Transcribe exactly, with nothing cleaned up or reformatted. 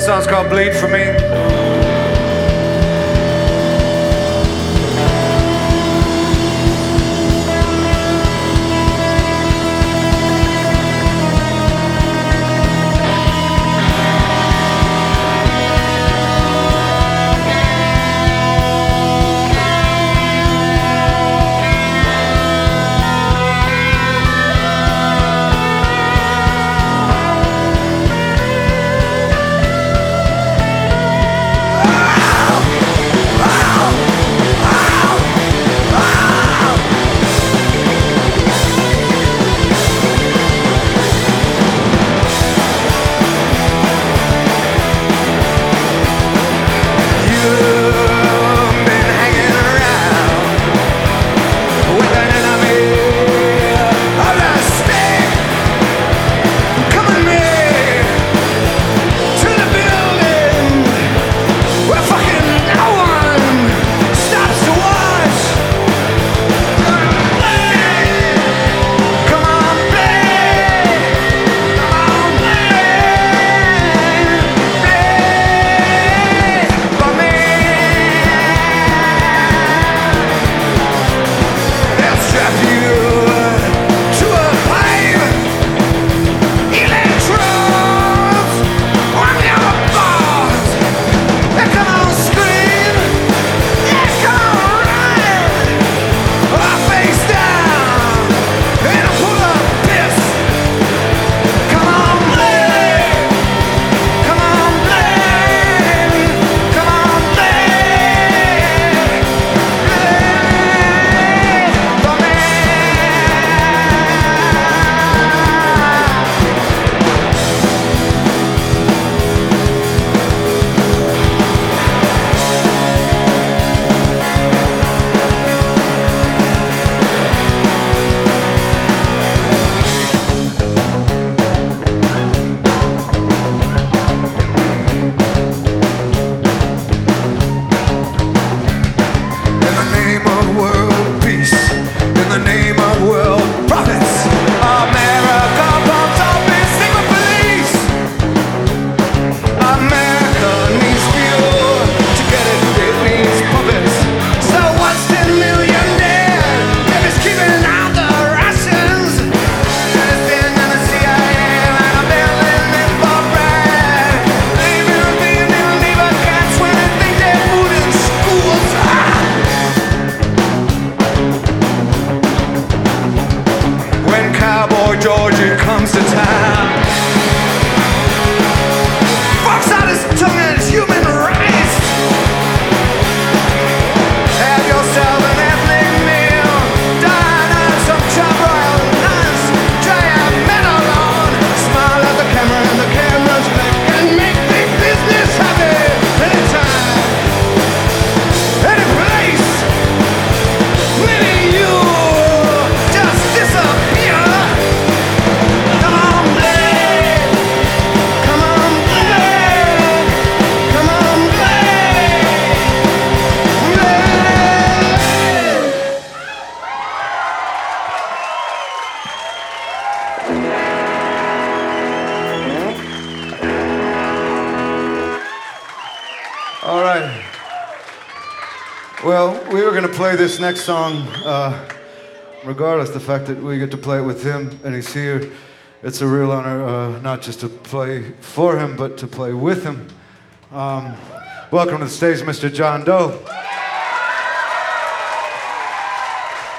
song's called Bleed For Me. Georgia comes to town, fucks out his tongue and his human rights. Have yourself an ethnic meal, dine on some charbroiled nuts, try a metal on, smile at the camera and the camera's back, and make the business happy anytime, any place. Maybe you just disappear. All right. Well, we were going to play this next song, uh, regardless of the fact that we get to play it with him and he's here. It's a real honor, uh, not just to play for him, but to play with him. Um, welcome to the stage, Mister John Doe.